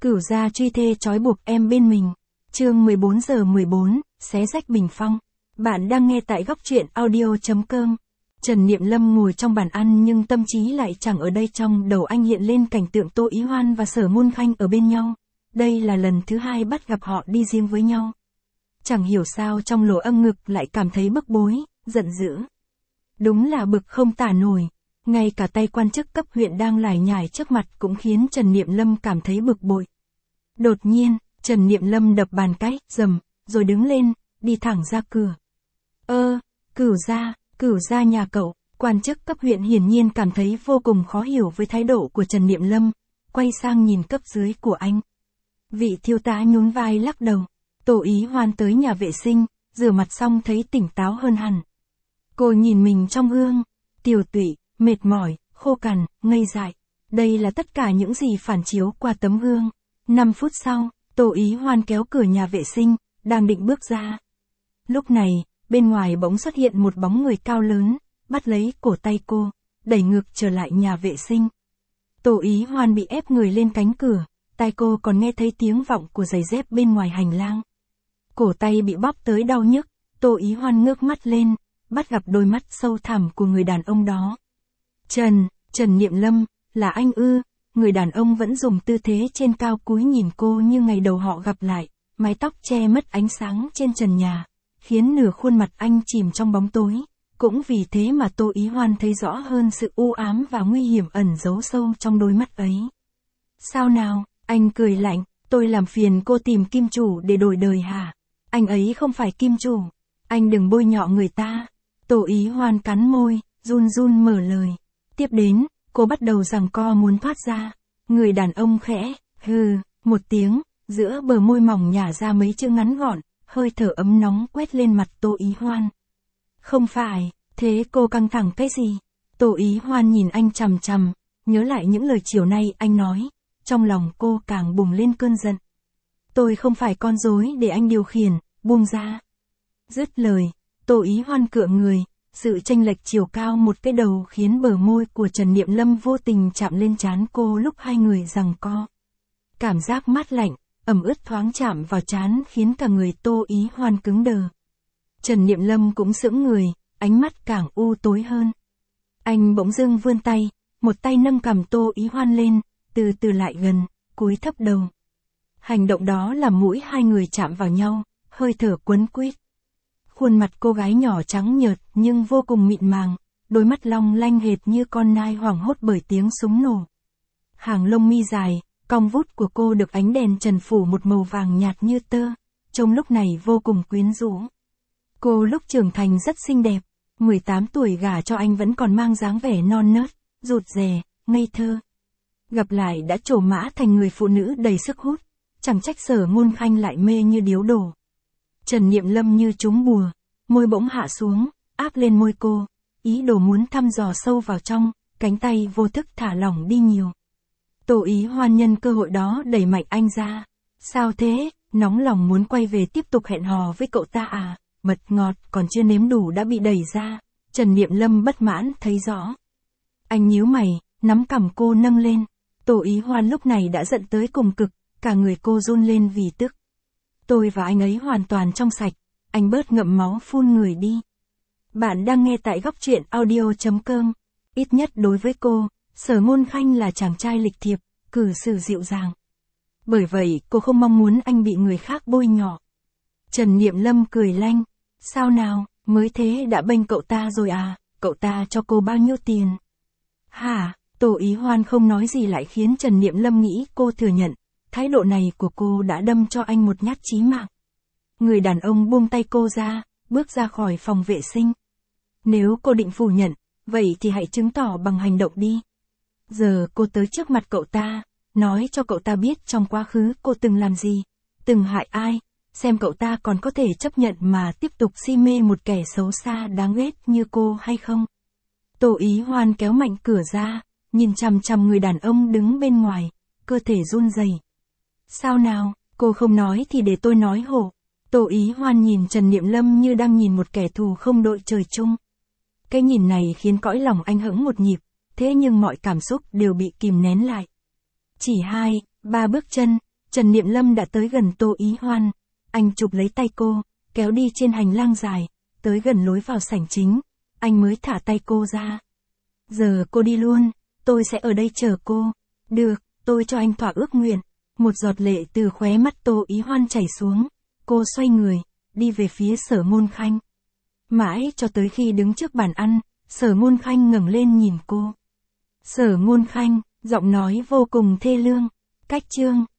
Cửu gia truy thê trói buộc em bên mình. Chương 14:14, xé rách bình phong. Bạn đang nghe tại góc truyện audio.com. Trần Niệm Lâm ngồi trong bàn ăn nhưng tâm trí lại chẳng ở đây. Trong đầu anh hiện lên cảnh tượng Tô Ý Hoan và Sở Ngôn Khanh ở bên nhau. Đây là lần thứ hai bắt gặp họ đi riêng với nhau. Chẳng hiểu sao trong lỗ âm ngực lại cảm thấy bức bối, giận dữ. Đúng là bực không tả nổi. Ngay cả tay quan chức cấp huyện đang lải nhải trước mặt cũng khiến Trần Niệm Lâm cảm thấy bực bội. Đột nhiên, Trần Niệm Lâm đập bàn cái, rầm, rồi đứng lên, đi thẳng ra cửa. Cửu gia nhà cậu. Quan chức cấp huyện hiển nhiên cảm thấy vô cùng khó hiểu với thái độ của Trần Niệm Lâm, quay sang nhìn cấp dưới của anh. Vị thiếu tá nhún vai lắc đầu. Tô Ý Hoan tới nhà vệ sinh, rửa mặt xong thấy tỉnh táo hơn hẳn. Cô nhìn mình trong gương, tiều tụy, mệt mỏi, khô cằn, ngây dại. Đây là tất cả những gì phản chiếu qua tấm gương. 5 phút sau, Tô Ý Hoan kéo cửa nhà vệ sinh, đang định bước ra. Lúc này, bên ngoài bỗng xuất hiện một bóng người cao lớn, bắt lấy cổ tay cô, đẩy ngược trở lại nhà vệ sinh. Tô Ý Hoan bị ép người lên cánh cửa, tai cô còn nghe thấy tiếng vọng của giày dép bên ngoài hành lang. Cổ tay bị bóp tới đau nhức, Tô Ý Hoan ngước mắt lên, bắt gặp đôi mắt sâu thẳm của người đàn ông đó. Trần Niệm Lâm, là anh ư? Người đàn ông vẫn dùng tư thế trên cao cúi nhìn cô như ngày đầu họ gặp lại, mái tóc che mất ánh sáng trên trần nhà, khiến nửa khuôn mặt anh chìm trong bóng tối. Cũng vì thế mà Tô Ý Hoan thấy rõ hơn sự u ám và nguy hiểm ẩn giấu sâu trong đôi mắt ấy. Sao nào? Anh cười lạnh, tôi làm phiền cô tìm kim chủ để đổi đời hả? Anh ấy không phải kim chủ. Anh đừng bôi nhọ người ta. Tô Ý Hoan cắn môi, run run mở lời. Tiếp đến, cô bắt đầu giằng co muốn thoát ra. Người đàn ông khẽ, hừ, một tiếng, giữa bờ môi mỏng nhả ra mấy chữ ngắn gọn, hơi thở ấm nóng quét lên mặt Tô Ý Hoan. Không phải, thế cô căng thẳng cái gì? Tô Ý Hoan nhìn anh chằm chằm, nhớ lại những lời chiều nay anh nói, trong lòng cô càng bùng lên cơn giận. Tôi không phải con rối để anh điều khiển, buông ra. Dứt lời, Tô Ý Hoan cựa người, sự chênh lệch chiều cao một cái đầu khiến bờ môi của Trần Niệm Lâm vô tình chạm lên trán cô lúc hai người giằng co. Cảm giác mát lạnh, ẩm ướt thoáng chạm vào trán khiến cả người Tô Ý Hoan cứng đờ. Trần Niệm Lâm cũng sững người, ánh mắt càng u tối hơn. Anh bỗng dưng vươn tay, một tay nâng cằm Tô Ý Hoan lên, từ từ lại gần, cúi thấp đầu. Hành động đó làm mũi hai người chạm vào nhau, hơi thở quấn quýt. Khuôn mặt cô gái nhỏ trắng nhợt nhưng vô cùng mịn màng, đôi mắt long lanh hệt như con nai hoảng hốt bởi tiếng súng nổ. Hàng lông mi dài, cong vút của cô được ánh đèn trần phủ một màu vàng nhạt như tơ, trông lúc này vô cùng quyến rũ. Cô lúc trưởng thành rất xinh đẹp, 18 tuổi gả cho anh vẫn còn mang dáng vẻ non nớt, rụt rè, ngây thơ. Gặp lại đã trổ mã thành người phụ nữ đầy sức hút, chẳng trách Sở Ngôn Khanh lại mê như điếu đổ. Trần Niệm Lâm như trúng bùa, môi bỗng hạ xuống, áp lên môi cô, ý đồ muốn thăm dò sâu vào trong, cánh tay vô thức thả lỏng đi nhiều. Tô Ý Hoan nhân cơ hội đó đẩy mạnh anh ra. Sao thế, nóng lòng muốn quay về tiếp tục hẹn hò với cậu ta à? Mật ngọt còn chưa nếm đủ đã bị đẩy ra. Trần Niệm Lâm bất mãn thấy rõ. Anh nhíu mày, nắm cằm cô nâng lên. Tô Ý Hoan lúc này đã giận tới cùng cực, cả người cô run lên vì tức. Tôi và anh ấy hoàn toàn trong sạch, anh bớt ngậm máu phun người đi. Bạn đang nghe tại góc truyện audio.com. Ít nhất đối với cô, Sở Ngôn Khanh là chàng trai lịch thiệp, cử xử dịu dàng. Bởi vậy cô không mong muốn anh bị người khác bôi nhọ. Trần Niệm Lâm cười lanh. Sao nào, mới thế đã bênh cậu ta rồi à? Cậu ta cho cô bao nhiêu tiền? Hả? Tô Ý Hoan không nói gì lại khiến Trần Niệm Lâm nghĩ cô thừa nhận. Thái độ này của cô đã đâm cho anh một nhát chí mạng. Người đàn ông buông tay cô ra, bước ra khỏi phòng vệ sinh. Nếu cô định phủ nhận, vậy thì hãy chứng tỏ bằng hành động đi. Giờ cô tới trước mặt cậu ta, nói cho cậu ta biết trong quá khứ cô từng làm gì, từng hại ai, xem cậu ta còn có thể chấp nhận mà tiếp tục si mê một kẻ xấu xa đáng ghét như cô hay không. Tô Ý Hoan kéo mạnh cửa ra, nhìn chằm chằm người đàn ông đứng bên ngoài, cơ thể run rẩy. Sao nào, cô không nói thì để tôi nói hộ. Tô Ý Hoan nhìn Trần Niệm Lâm như đang nhìn một kẻ thù không đội trời chung. Cái nhìn này khiến cõi lòng anh hững một nhịp, thế nhưng mọi cảm xúc đều bị kìm nén lại. Chỉ 2, 3 bước chân, Trần Niệm Lâm đã tới gần Tô Ý Hoan. Anh chụp lấy tay cô, kéo đi trên hành lang dài, tới gần lối vào sảnh chính. Anh mới thả tay cô ra. Giờ cô đi luôn, tôi sẽ ở đây chờ cô. Được, tôi cho anh thỏa ước nguyện. Một giọt lệ từ khóe mắt Tô Ý Hoan chảy xuống. Cô xoay người, đi về phía Sở Môn Khanh. Mãi cho tới khi đứng trước bàn ăn, Sở Môn Khanh ngẩng lên nhìn cô. Sở Môn Khanh, giọng nói vô cùng thê lương. Cách chương